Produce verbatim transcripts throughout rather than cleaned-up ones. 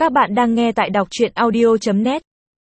Các bạn đang nghe tại đọc truyện audio chấm net.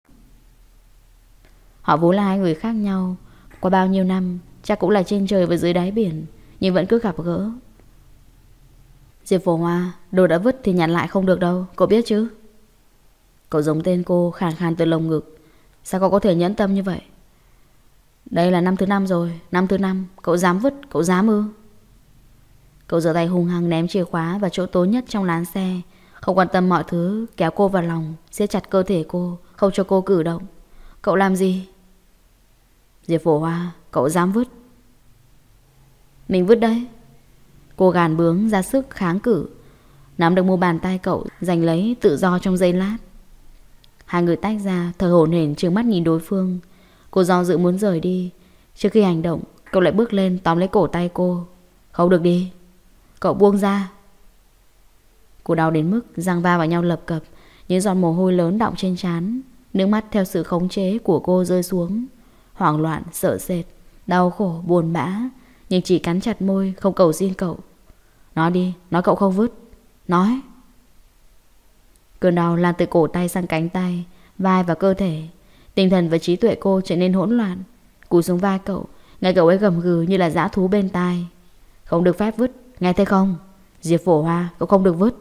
Họ vốn là hai người khác nhau. Qua bao nhiêu năm, chắc cũng là trên trời và dưới đáy biển, nhưng vẫn cứ gặp gỡ. Diệp Phổ Hoa, đồ đã vứt thì nhặt lại không được đâu, cậu biết chứ? Cậu giống tên cô, khàn khàn từ lồng ngực. Sao cậu có thể nhẫn tâm như vậy? Đây là năm thứ năm rồi, năm thứ năm, cậu dám vứt, cậu dám ư? Cậu giơ tay hung hăng ném chìa khóa vào chỗ tối nhất trong lán xe, không quan tâm mọi thứ, kéo cô vào lòng, siết chặt cơ thể cô, không cho cô cử động. Cậu làm gì? Diệp Phổ Hoa, cậu dám vứt? Mình vứt đấy. Cô gàn bướng ra sức kháng cự, nắm được mu bàn tay cậu, giành lấy tự do trong giây lát. Hai người tách ra, thở hổn hển trừng mắt nhìn đối phương. Cô do dự muốn rời đi. Trước khi hành động, cậu lại bước lên tóm lấy cổ tay cô. Không được đi. Cậu buông ra. Cô đau đến mức răng va vào nhau lập cập, những giọt mồ hôi lớn đọng trên trán. Nước mắt theo sự khống chế của cô rơi xuống. Hoảng loạn, sợ sệt, đau khổ, buồn bã, nhưng chỉ cắn chặt môi, không cầu xin cậu. Nói đi, nói cậu không vứt. Nói. Cơn đau lan từ cổ tay sang cánh tay, vai và cơ thể. Tinh thần và trí tuệ cô trở nên hỗn loạn. Cúi xuống vai cậu, nghe cậu ấy gầm gừ như là dã thú bên tai. Không được phép vứt, nghe thấy không? Diệp Phổ Hoa, cậu không được vứt.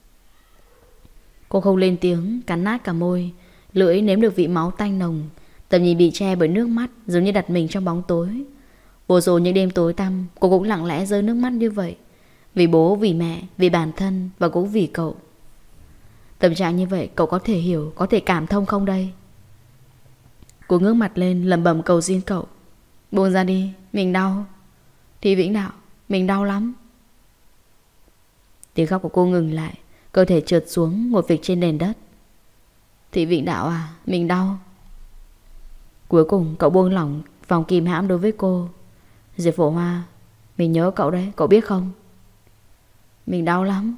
Cô không lên tiếng, cắn nát cả môi, lưỡi nếm được vị máu tanh nồng. Tầm nhìn bị che bởi nước mắt, giống như đặt mình trong bóng tối. Vô số những đêm tối tăm, cô cũng lặng lẽ rơi nước mắt như vậy. Vì bố, vì mẹ, vì bản thân, và cũng vì cậu. Tâm trạng như vậy cậu có thể hiểu, có thể cảm thông không đây? Cô ngước mặt lên lẩm bẩm cầu xin cậu. Buông ra đi, mình đau. Thì Vĩnh Đạo, mình đau lắm. Tiếng khóc của cô ngừng lại, cơ thể trượt xuống, ngồi phịch trên nền đất. Thì Vĩnh Đạo à, mình đau. Cuối cùng cậu buông lỏng vòng kìm hãm đối với cô. Diệp Phổ Hoa, mình nhớ cậu đấy, cậu biết không? Mình đau lắm.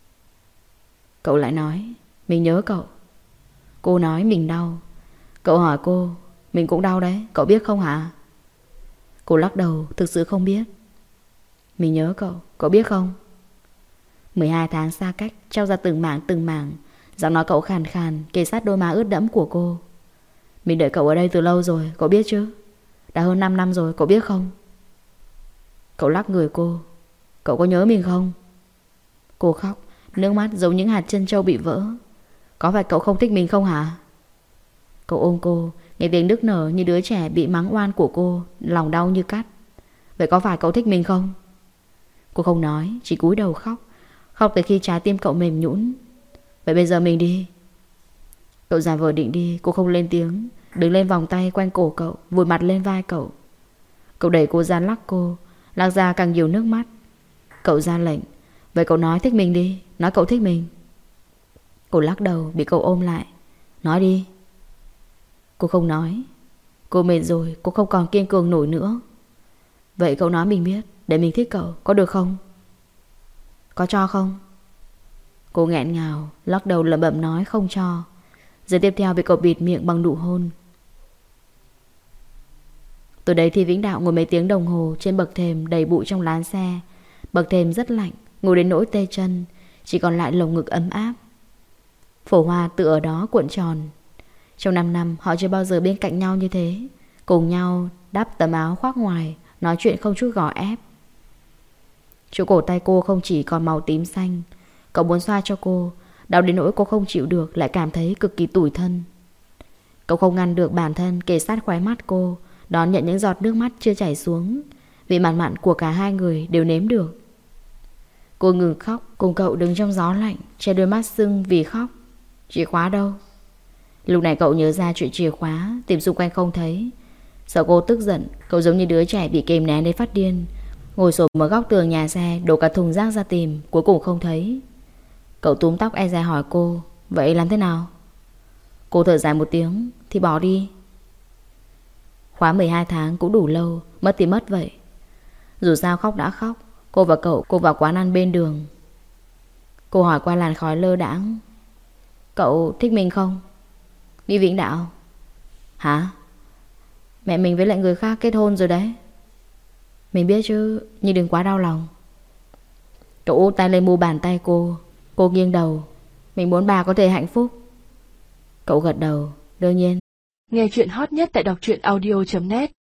Cậu lại nói, mình nhớ cậu. Cô nói mình đau. Cậu hỏi cô, mình cũng đau đấy, cậu biết không hả? Cô lắc đầu, thực sự không biết. Mình nhớ cậu, cậu biết không? mười hai tháng xa cách, trao ra từng mảng từng mảng. Giọng nói cậu khàn khàn, kề sát đôi má ướt đẫm của cô. Mình đợi cậu ở đây từ lâu rồi, cậu biết chứ? Đã hơn năm năm rồi, cậu biết không? Cậu lắc người cô. Cậu có nhớ mình không? Cô khóc, nước mắt giống những hạt trân châu bị vỡ. Có phải cậu không thích mình không hả? Cậu ôm cô, nghe tiếng nức nở như đứa trẻ bị mắng oan của cô, lòng đau như cắt. Vậy có phải cậu thích mình không? Cô không nói, chỉ cúi đầu khóc. Khóc tới khi trái tim cậu mềm nhũn. Vậy bây giờ mình đi. Cậu giả vờ định đi, cô không lên tiếng, đứng lên vòng tay quanh cổ cậu, vùi mặt lên vai cậu. Cậu đẩy cô ra lắc cô, lắc ra càng nhiều nước mắt. Cậu ra lệnh, vậy cậu nói thích mình đi, nói cậu thích mình. Cô lắc đầu, bị cậu ôm lại. Nói đi. Cô không nói. Cô mệt rồi, cô không còn kiên cường nổi nữa. Vậy cậu nói mình biết, để mình thích cậu, có được không? Có cho không? Cô nghẹn ngào, lắc đầu lẩm bẩm nói không cho. Giờ tiếp theo bị cậu bịt miệng bằng nụ hôn. Từ đấy thì Vĩnh Đạo ngồi mấy tiếng đồng hồ trên bậc thềm đầy bụi trong lán xe. Bậc thềm rất lạnh, ngồi đến nỗi tê chân, chỉ còn lại lồng ngực ấm áp. Phổ Hoa tự ở đó cuộn tròn. Trong năm năm họ chưa bao giờ bên cạnh nhau như thế, cùng nhau đắp tấm áo khoác ngoài, nói chuyện không chút gò ép. Chỗ cổ tay cô không chỉ còn màu tím xanh. Cậu muốn xoa cho cô, đau đến nỗi cô không chịu được, lại cảm thấy cực kỳ tủi thân. Cậu không ngăn được bản thân kề sát khóe mắt cô, đón nhận những giọt nước mắt chưa chảy xuống. Vị mặn mặn của cả hai người đều nếm được. Cô ngừng khóc, cùng cậu đứng trong gió lạnh, che đôi mắt sưng vì khóc. Chìa khóa đâu? Lúc này cậu nhớ ra chuyện chìa khóa, tìm xung quanh không thấy. Sợ cô tức giận, cậu giống như đứa trẻ bị kìm nén đến phát điên, ngồi xổm ở góc tường nhà xe, đổ cả thùng rác ra tìm, cuối cùng không thấy. Cậu túm tóc e dè hỏi cô, vậy làm thế nào? Cô thở dài một tiếng, thì bỏ đi. Khóa mười hai tháng cũng đủ lâu, mất thì mất vậy. Dù sao khóc đã khóc. Cô và cậu cùng vào quán ăn bên đường. Cô hỏi qua làn khói lơ đãng, cậu thích mình không? Đi Vĩnh Đạo. Hả? Mẹ mình với lại người khác kết hôn rồi đấy. Mình biết chứ, nhưng đừng quá đau lòng. Cậu út tay lên mu bàn tay cô. Cô nghiêng đầu. Mình muốn bà có thể hạnh phúc. Cậu gật đầu. Đương nhiên. Nghe chuyện hot nhất tại đọc truyện audio chấm net.